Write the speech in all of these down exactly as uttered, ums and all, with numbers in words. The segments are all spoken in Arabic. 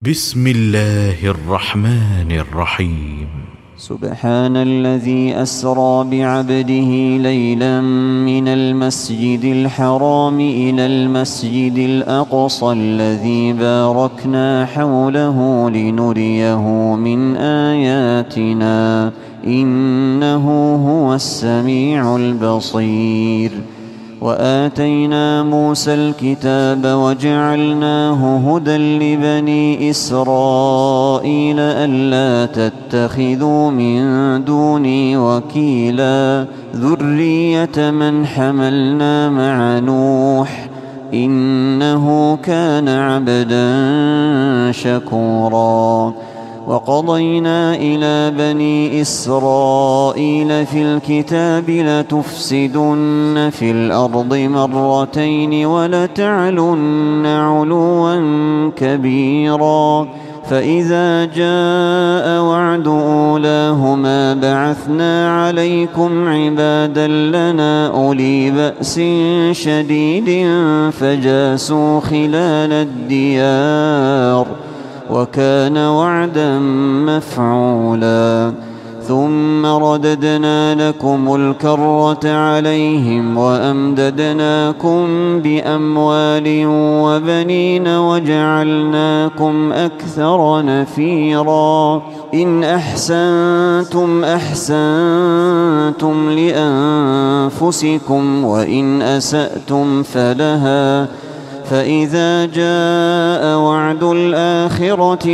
بسم الله الرحمن الرحيم. سبحان الذي أسرى بعبده ليلا من المسجد الحرام إلى المسجد الأقصى الذي باركنا حوله لنريه من آياتنا إنه هو السميع البصير. وآتينا موسى الكتاب وجعلناه هدى لبني إسرائيل ألا تتخذوا من دوني وكيلا ذرية من حملنا مع نوح إنه كان عبدا شكورا. وقضينا إلى بني إسرائيل في الكتاب لتفسدن في الأرض مرتين ولتعلن علوا كبيرا فإذا جاء وعد أولاهما بعثنا عليكم عبادا لنا أولي بأس شديد فجاسوا خلال الديار وكان وعدا مفعولا. ثم رددنا لكم الكرة عليهم وأمددناكم بأموال وبنين وجعلناكم أكثر نفيرا. إن أحسنتم أحسنتم لأنفسكم وإن أسأتم فلها فإذا جاء وعد الآخرة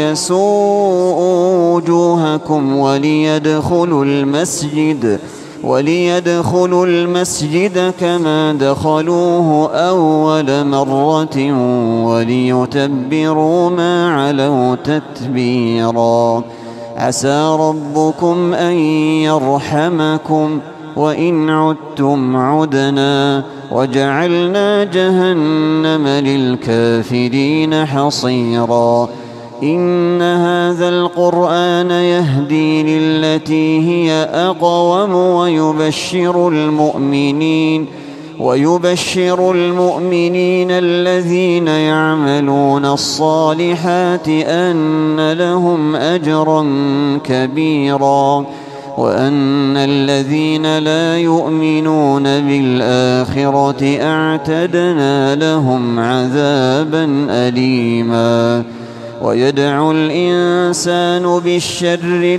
ليسوءوا وجوهكم وليدخلوا المسجد وليدخلوا المسجد كما دخلوه أول مرة وليتبروا ما علوا تتبيرا. عسى ربكم أن يرحمكم وإن عدتم عدنا وجعلنا جهنم للكافرين حصيرا. إن هذا القرآن يهدي للتي هي أقوم ويبشر المؤمنين ويبشر المؤمنين الذين يعملون الصالحات أن لهم أجرا كبيرا وأن الذين لا يؤمنون بالآخرة أعتدنا لهم عذابا أليما. ويدعو الإنسان بالشر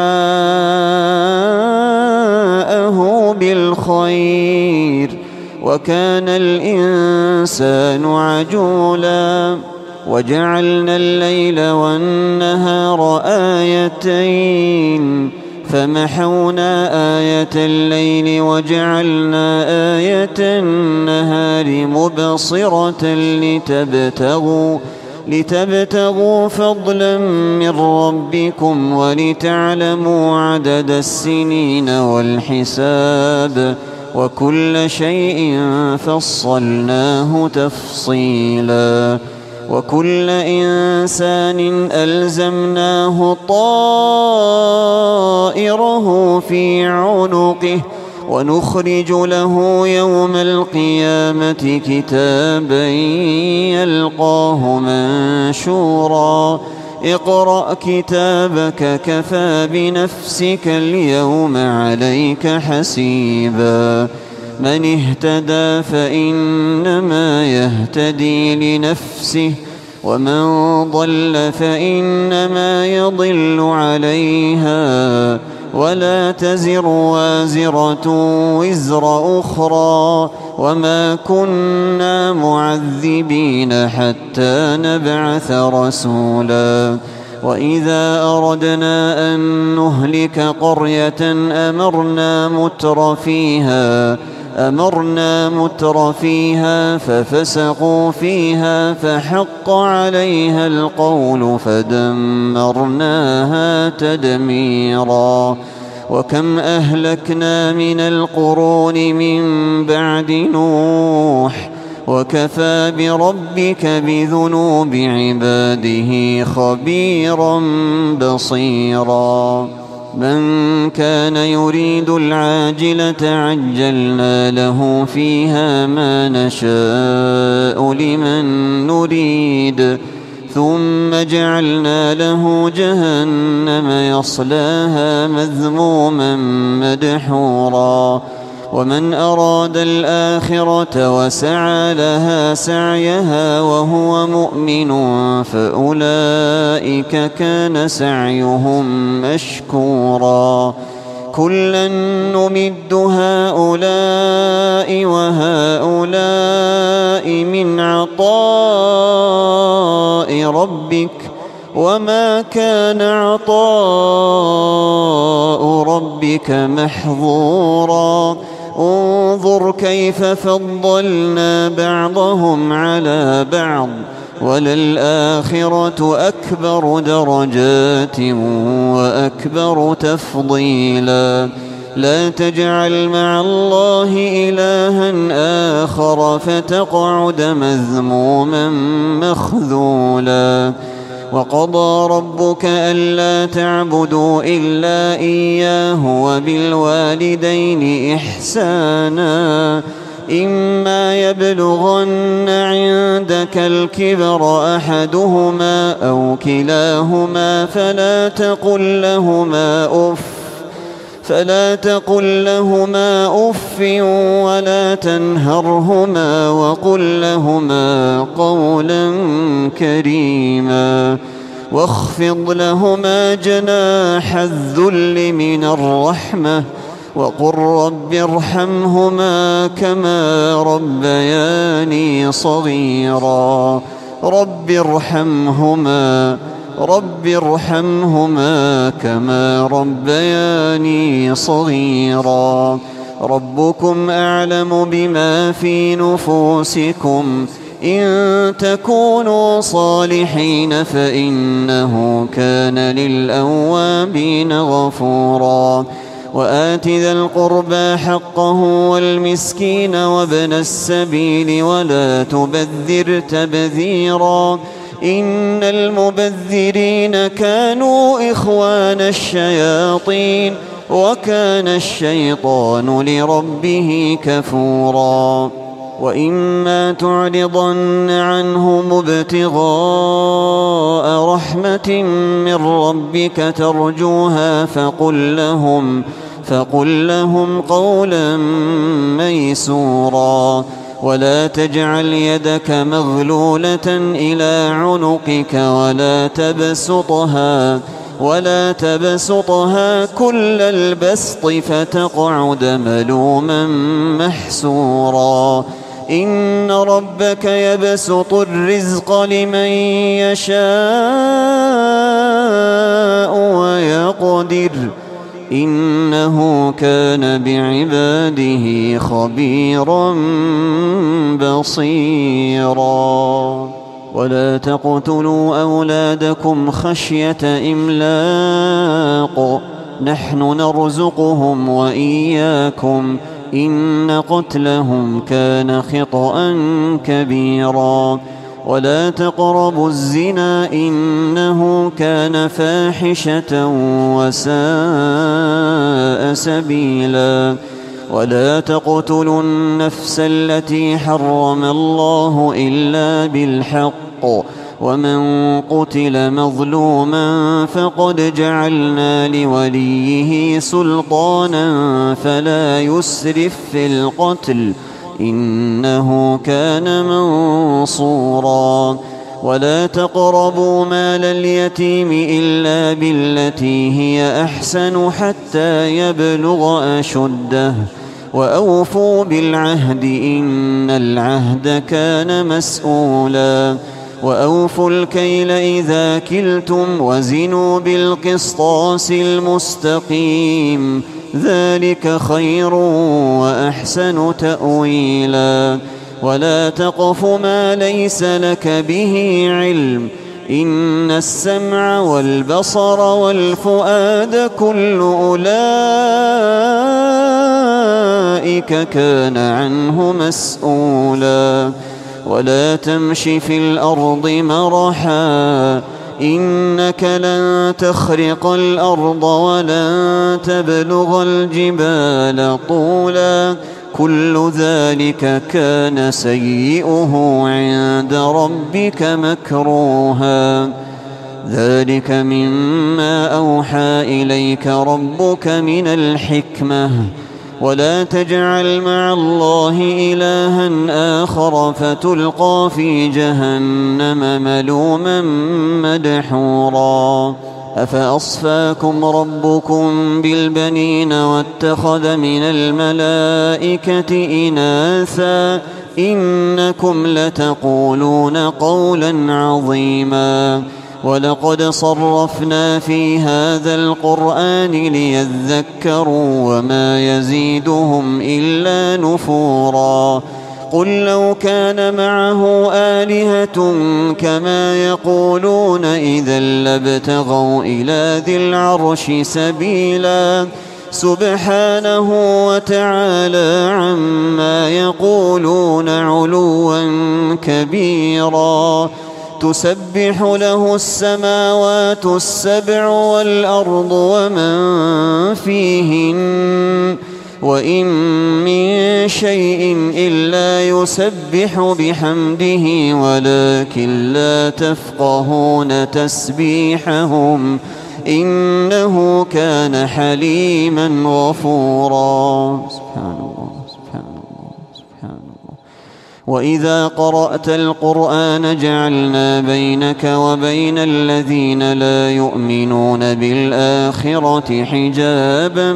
دعاءه بالخير وكان الإنسان عجولا. وجعلنا الليل والنهار آيتين فمحونا آية الليل وجعلنا آية النهار مبصرة لتبتغوا لتبتغوا فضلا من ربكم ولتعلموا عدد السنين والحساب وكل شيء فصلناه تفصيلا. وكل إنسان ألزمناه طائره في عنقه ونخرج له يوم القيامة كتابا يلقاه منشورا. اقرأ كتابك كفى بنفسك اليوم عليك حسيبا. من اهتدى فإنما يهتدي لنفسه ومن ضل فإنما يضل عليها ولا تزر وازرة وزر أخرى وما كنا معذبين حتى نبعث رسولا. وإذا أردنا أن نهلك قرية أمرنا متر فيها أمرنا متر فيها ففسقوا فيها فحق عليها القول فدمرناها تدميرا. وكم أهلكنا من القرون من بعد نوح وكفى بربك بذنوب عباده خبيرا بصيرا. من كان يريد العاجلة عجلنا له فيها ما نشاء لمن نريد ثم جعلنا له جهنم يصلاها مذموما مدحورا ومن أراد الآخرة وسعى لها سعيها وهو مؤمن فأولئك كان سعيهم مشكورا كلا نمد هؤلاء وهؤلاء من عطاء ربك وما كان عطاء ربك محظورا انظر كيف فضلنا بعضهم على بعض وللآخرة أكبر درجات وأكبر تفضيلا لا تجعل مع الله إلها آخر فتقعد مذموما مخذولا وقضى ربك ألا تعبدوا إلا إياه وبالوالدين إحسانا إما يبلغن عندك الكبر أحدهما أو كلاهما فلا تقل لهما أف فلا تقل لهما أف ولا تنهرهما وقل لهما قولا كريما واخفض لهما جناح الذل من الرحمة وقل رب ارحمهما كما ربياني صغيرا رب ارحمهما رب ارحمهما كما ربياني صغيرا ربكم أعلم بما في نفوسكم إن تكونوا صالحين فإنه كان للأوابين غفورا وآت ذا القربى حقه والمسكين وابن السبيل ولا تبذر تبذيرا إن المبذرين كانوا إخوان الشياطين وكان الشيطان لربه كفورا وإما تعرضن عنهم ابتغاء رحمة من ربك ترجوها فقل لهم فقل لهم قولا ميسورا ولا تجعل يدك مغلولة إلى عنقك ولا تبسطها ولا تبسطها كل البسط فتقعد ملوما محسورا إن ربك يبسط الرزق لمن يشاء ويقدر إنه كان بعباده خبيرا بصيرا ولا تقتلوا أولادكم خشية إملاق نحن نرزقهم وإياكم إن قتلهم كان خطأ كبيرا ولا تقربوا الزنا إنه كان فاحشة وساء سبيلا ولا تقتلوا النفس التي حرم الله إلا بالحق ومن قتل مظلوما فقد جعلنا لوليه سلطانا فلا يسرف في القتل إنه كان منصورا ولا تقربوا مال اليتيم إلا بالتي هي أحسن حتى يبلغ أشده وأوفوا بالعهد إن العهد كان مسؤولا وأوفوا الكيل إذا كلتم وزنوا بالقسطاس المستقيم ذلك خير وأحسن تأويلا ولا تقف ما ليس لك به علم إن السمع والبصر والفؤاد كل أولئك كان عنه مسؤولا ولا تمش في الأرض مرحا إنك لن تخرق الأرض ولن تبلغ الجبال طولا كل ذلك كان سيئه عند ربك مكروها. ذلك مما أوحى إليك ربك من الحكمة. ولا تجعل مع الله إلها آخر فتلقى في جهنم ملوما مدحورا. أفأصفاكم ربكم بالبنين واتخذ من الملائكة إناثا إنكم لتقولون قولا عظيما. ولقد صرفنا في هذا القرآن ليذكروا وما يزيدهم إلا نفورا. قل لو كان معه آلهة كما يقولون إذا لابتغوا إلى ذي العرش سبيلا. سبحانه وتعالى عما يقولون علوا كبيرا. تسبح له السماوات السبع والأرض ومن فيهن وإن من شيء إلا يسبح بحمده ولكن لا تفقهون تسبيحهم إنه كان حليما غفورا. سبحان الله سبحان الله سبحان الله. وإذا قرأت القرآن جعلنا بينك وبين الذين لا يؤمنون بالآخرة حجابا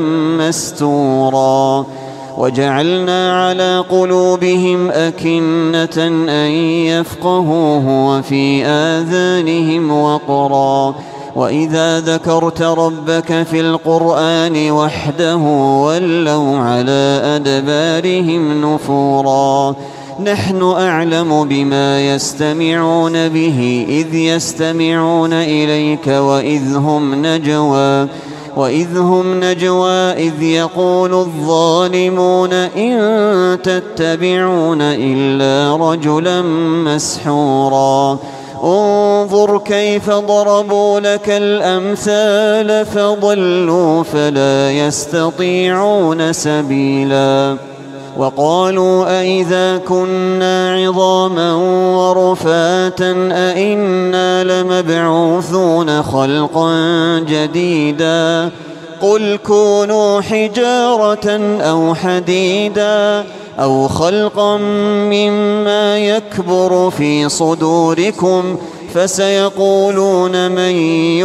مستورا. وجعلنا على قلوبهم أكنة أن يفقهوه وفي آذانهم وقرا. وإذا ذكرت ربك في القرآن وحده ولوا على أدبارهم نفورا. نحن أعلم بما يستمعون به إذ يستمعون إليك وإذ هم نجوى وإذ هم نجوى إذ يقول الظالمون إن تتبعون إلا رجلا مسحورا. انظر كيف ضربوا لك الأمثال فضلوا فلا يستطيعون سبيلا. وقالوا أئذا كنا عظاما ورفاتا أئنا لمبعوثون خلقا جديدا. قل كونوا حجارة أو حديدا أو خلقا مما يكبر في صدوركم فسيقولون من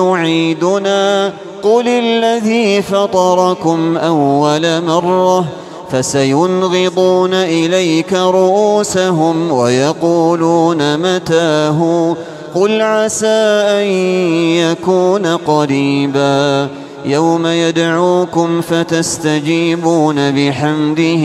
يعيدنا قل الذي فطركم أول مرة فسينغضون إليك رؤوسهم ويقولون متاه قل عسى أن يكون قريبا. يوم يدعوكم فتستجيبون بحمده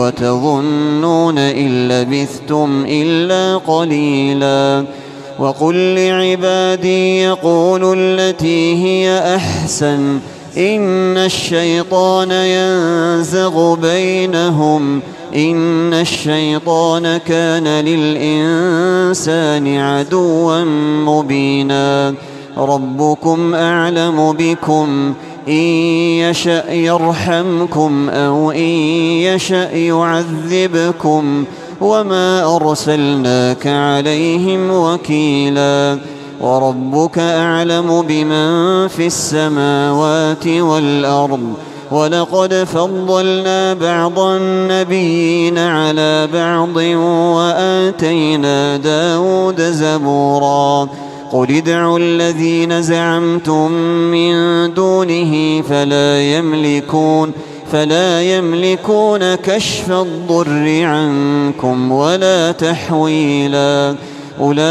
وتظنون إن لبثتم إلا قليلا. وقل لعبادي يقولوا التي هي أحسن إن الشيطان ينزغ بينهم إن الشيطان كان للإنسان عدوا مبينا. ربكم أعلم بكم إن يشأ يرحمكم أو إن يشأ يعذبكم وما أرسلناك عليهم وكيلا. وربك أعلم بمن في السماوات والأرض. ولقد فضلنا بعض النبيين على بعض وآتينا داود زبورا. قل ادعوا الذين زعمتم من دونه فلا يملكون فلا يملكون كشف الضر عنكم ولا تحويلا. أولئك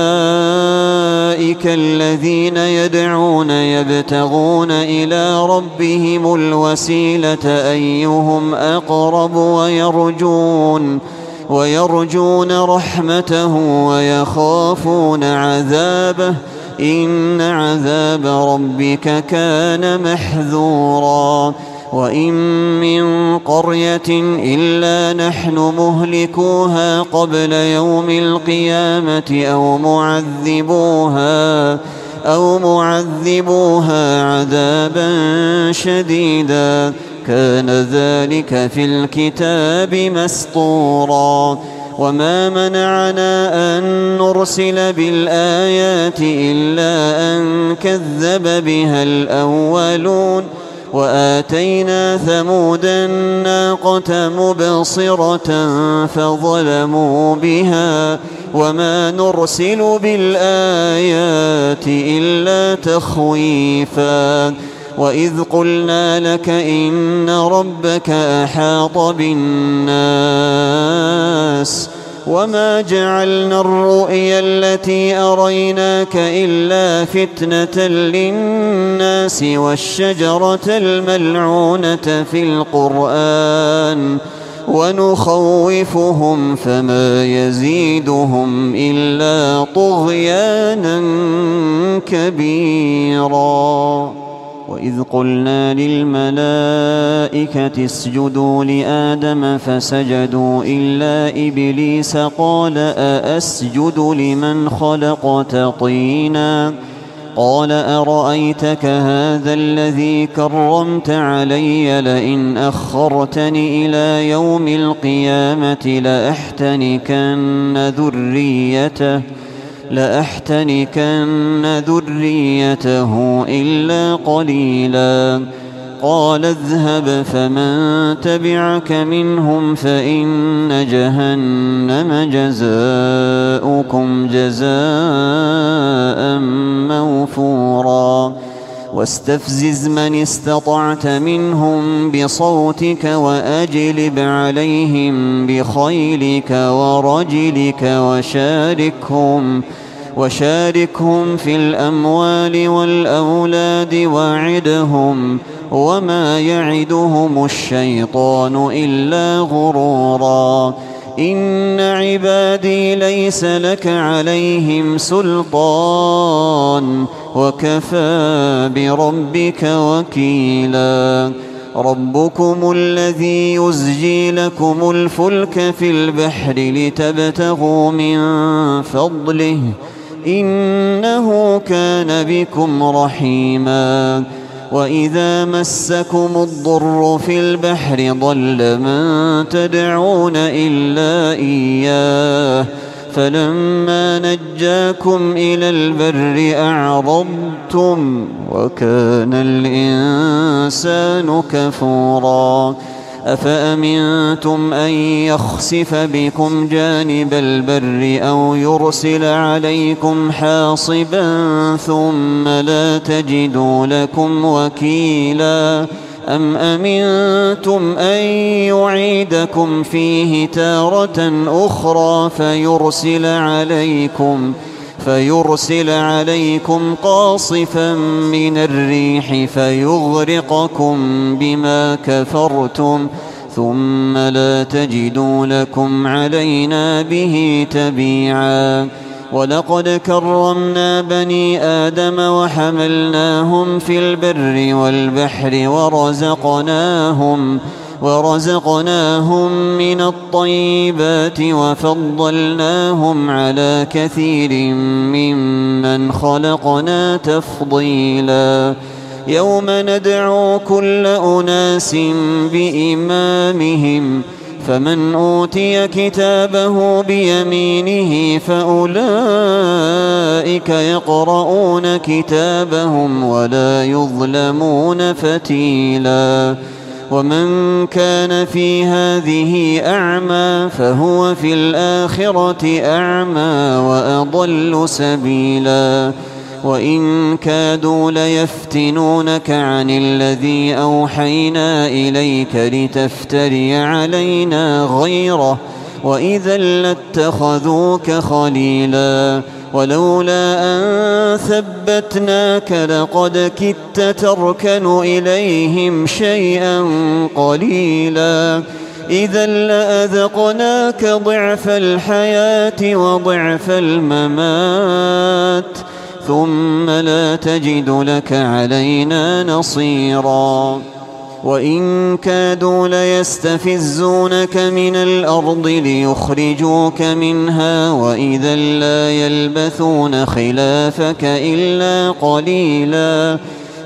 الذين يدعون يبتغون إلى ربهم الوسيلة أيهم أقرب ويرجون ويرجون رحمته ويخافون عذابه إن عذاب ربك كان محذورا. وإن من قرية إلا نحن مهلكوها قبل يوم القيامة أو معذبوها أو معذبوها عذابا شديدا كان ذلك في الكتاب مسطورا وما منعنا أن نرسل بالآيات إلا أن كذب بها الأولون وآتينا ثمود الناقة مبصرة فظلموا بها وما نرسل بالآيات إلا تخويفا وإذ قلنا لك إن ربك أحاط بالناس وما جعلنا الرؤيا التي أريناك إلا فتنة للناس والشجرة الملعونة في القرآن ونخوفهم فما يزيدهم إلا طغيانا كبيرا وإذ قلنا للملائكة اسجدوا لآدم فسجدوا إلا إبليس قال أأسجد لمن خلقت طينا قال أرأيتك هذا الذي كرمت علي لئن أخرتني إلى يوم القيامة لأحتنكن ذريته لأحتنكن ذريته إلا قليلا قال اذهب فمن تبعك منهم فإن جهنم جزاؤكم جزاء موفورا واستفزز من استطعت منهم بصوتك وأجلب عليهم بخيلك ورجلك وشاركهم وشاركهم في الأموال والأولاد وعدهم وما يعدهم الشيطان إلا غرورا إن عبادي ليس لك عليهم سلطان وكفى بربك وكيلا ربكم الذي يزجي لكم الفلك في البحر لتبتغوا من فضله إنه كان بكم رحيما وإذا مسكم الضر في البحر ضل من تدعون إلا إياه فلما نجاكم إلى البر أعرضتم وكان الإنسان كفورا أفأمنتم أن يخسف بكم جانب البر أو يرسل عليكم حاصبا ثم لا تجدوا لكم وكيلا أم أمنتم أن يعيدكم فيه تارة أخرى فيرسل عليكم فيرسل عليكم قاصفا من الريح فيغرقكم بما كفرتم ثم لا تجدوا لكم علينا به تبيعا ولقد كرمنا بني آدم وحملناهم في البر والبحر ورزقناهم ورزقناهم من الطيبات وفضلناهم على كثير ممن خلقنا تفضيلا يوم ندعو كل أناس بإمامهم فمن أوتي كتابه بيمينه فأولئك يقرؤون كتابهم ولا يظلمون فتيلا ومن كان في هذه أعمى فهو في الآخرة أعمى وأضل سبيلا وإن كادوا ليفتنونك عن الذي أوحينا إليك لتفتري علينا غيره وإذا لاتخذوك خليلا ولولا أن ثبتناك لقد كدت تركن إليهم شيئا قليلا إذا لأذقناك ضعف الحياة وضعف الممات ثم لا تجد لك علينا نصيرا وإن كادوا ليستفزونك من الأرض ليخرجوك منها وإذا لا يلبثون خلافك إلا قليلا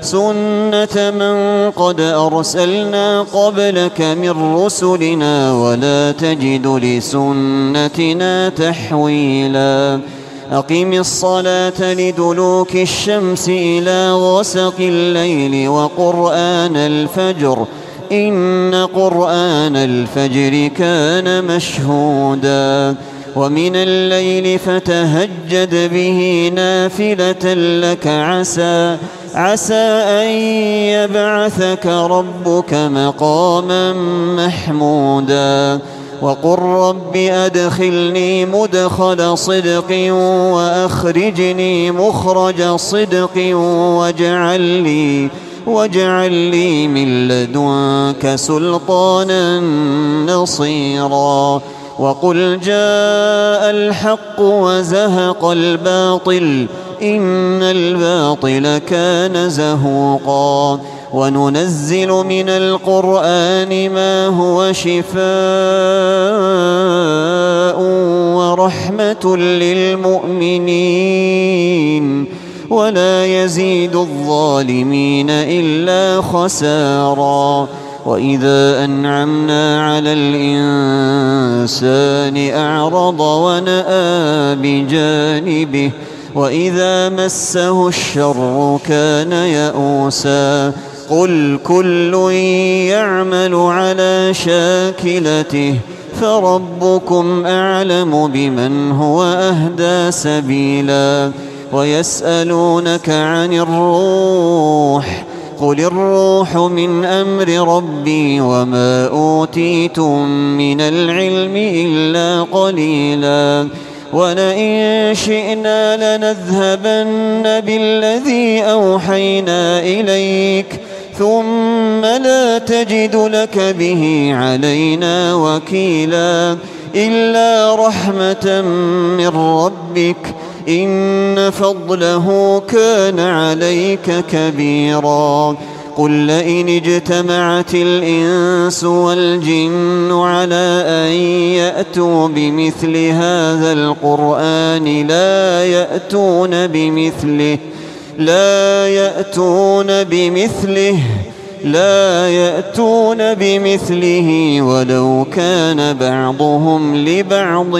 سنة من قد أرسلنا قبلك من رسلنا ولا تجد لسنتنا تحويلا أقم الصلاة لدلوك الشمس إلى غسق الليل وقرآن الفجر إن قرآن الفجر كان مشهودا ومن الليل فتهجد به نافلة لك عسى عسى أن يبعثك ربك مقاما محمودا وقل رب أدخلني مدخل صدق وأخرجني مخرج صدق واجعل لي واجعل لي من لدنك سلطانا نصيرا وقل جاء الحق وزهق الباطل إن الباطل كان زهوقا وننزل من القرآن ما هو شفاء ورحمة للمؤمنين ولا يزيد الظالمين إلا خسارا وإذا أنعمنا على الإنسان أعرض ونأى بجانبه وإذا مسه الشر كان يئوسا قل كل يعمل على شاكلته فربكم أعلم بمن هو أهدى سبيلا ويسألونك عن الروح قل الروح من أمر ربي وما أوتيتم من العلم إلا قليلا ولئن شئنا لنذهبن بالذي أوحينا إليك ثم لا تجد لك به علينا وكيلا إلا رحمة من ربك إن فضله كان عليك كبيرا قل لئن اجتمعت الإنس والجن على أن يأتوا بمثل هذا القرآن لا يأتون بمثله لا يأتون بمثله لا يأتون بمثله ولو كان بعضهم لبعض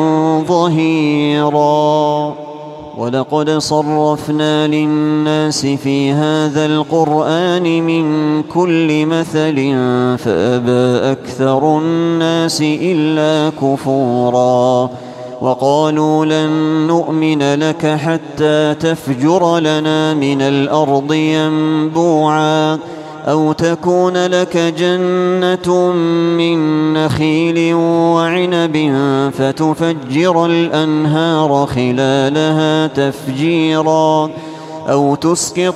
ظهيرا ولقد صرفنا للناس في هذا القرآن من كل مثل فأبى أكثر الناس إلا كفورا وقالوا لن نؤمن لك حتى تفجر لنا من الأرض ينبوعا أو تكون لك جنة من نخيل وعنب فتفجر الأنهار خلالها تفجيرا أو تسقط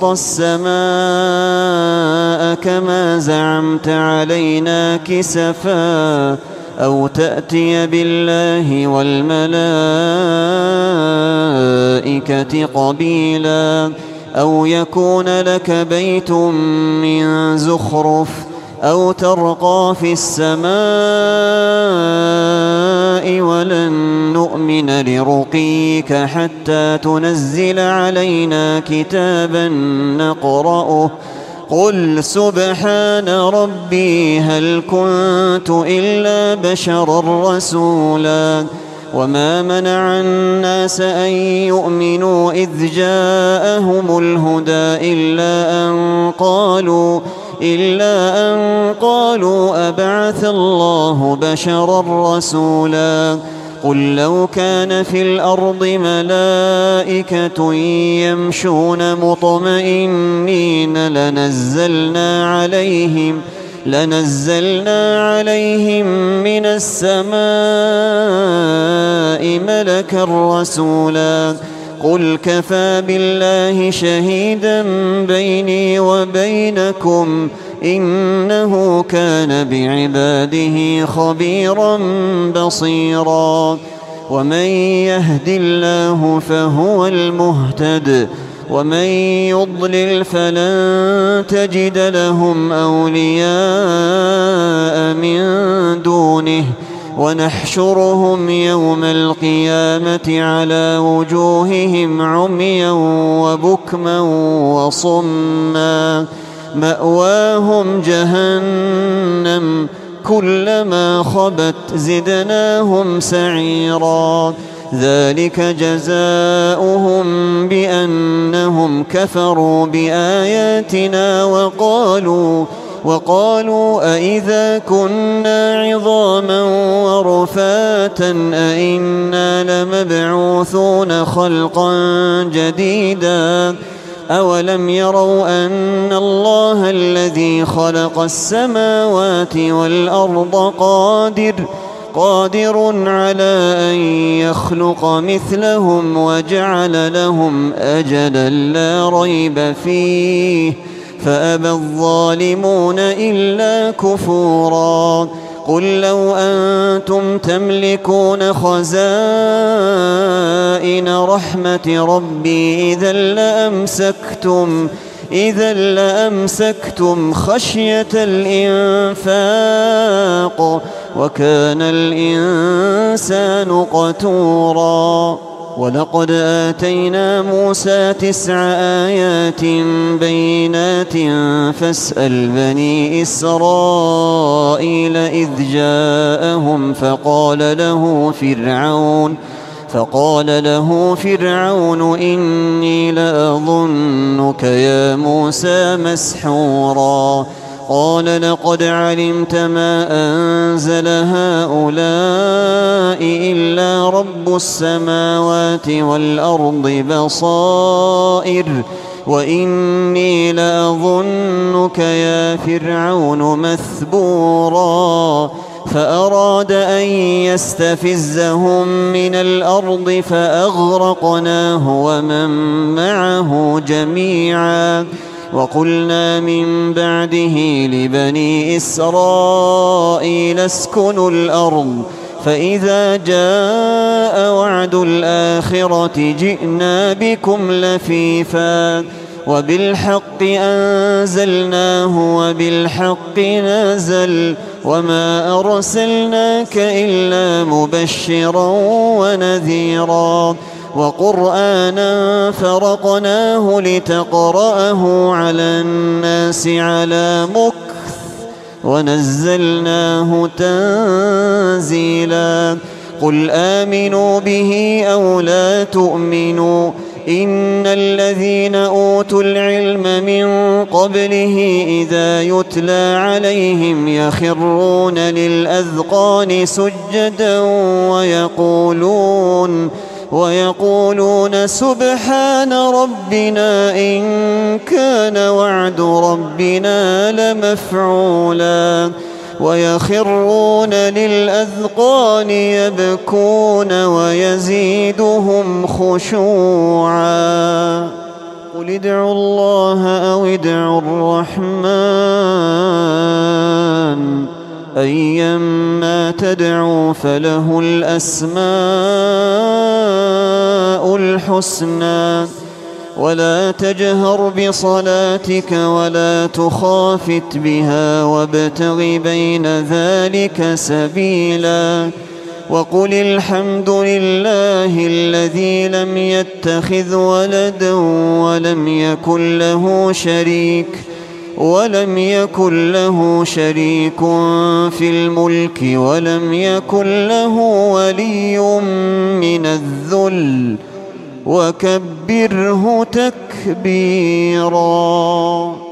السماء كما زعمت علينا كسفا أو تأتي بالله والملائكة قبيلا أو يكون لك بيت من زخرف أو ترقى في السماء ولن نؤمن لرقيك حتى تنزل علينا كتابا نقرأه قل سبحان ربي هل كنت إلا بشرا رسولا وما منع الناس أن يؤمنوا إذ جاءهم الهدى إلا أن قالوا إلا أن قالوا أبعث الله بشرا رسولا قل لو كان في الأرض ملائكة يمشون مطمئنين لنزلنا عليهم لنزلنا عليهم من السماء ملكا رسولا قل كفى بالله شهيدا بيني وبينكم إنه كان بعباده خبيرا بصيرا ومن يهد الله فهو المهتد ومن يضلل فلن تجد لهم أولياء من دونه ونحشرهم يوم القيامة على وجوههم عميا وبكما وصما مأواهم جهنم كلما خبت زدناهم سعيرا ذلك جزاؤهم بأنهم كفروا بآياتنا وقالوا وقالوا أئذا كنا عظاما ورفاتا أئنا لمبعوثون خلقا جديدا أولم يروا أن الله الذي خلق السماوات والأرض قادر قادر على أن يخلق مثلهم وجعل لهم أجلا لا ريب فيه فأبى الظالمون إلا كفورا قل لو أنتم تملكون خزائن رحمة ربي إذا لأمسكتم إذا لأمسكتم خشية الإنفاق وكان الإنسان قتورا ولقد آتينا موسى تسع آيات بينات فاسأل بني إسرائيل إذ جاءهم فقال له فرعون فقال له فرعون إني لأظنك يا موسى مسحورا قال لقد علمت ما أنزل هؤلاء إلا رب السماوات والأرض بصائر وإني لأظنك يا فرعون مثبورا فأراد أن يستفزهم من الأرض فأغرقناه ومن معه جميعا وقلنا من بعده لبني إسرائيل اسكنوا الأرض فإذا جاء وعد الآخرة جئنا بكم لفيفا وبالحق أنزلناه وبالحق نزل وما أرسلناك إلا مبشرا ونذيرا وقرآنا فرقناه لتقرأه على الناس على مكث ونزلناه تنزيلا قل آمنوا به أو لا تؤمنوا إن الذين أوتوا العلم من قبله إذا يتلى عليهم يخرون للأذقان سجدا ويقولون ويقولون سبحان ربنا إن كان وعد ربنا لمفعولا ويخرون للأذقان يبكون ويزيدهم خشوعا قل ادعوا الله أو ادعوا الرحمن أيما تدعوا فله الأسماء الحسنى ولا تجهر بصلاتك ولا تخافت بها وابتغ بين ذلك سبيلا وقل الحمد لله الذي لم يتخذ ولدا ولم يكن له شريك ولم يكن له شريك في الملك ولم يكن له ولي من الذل وكبره تكبيرا.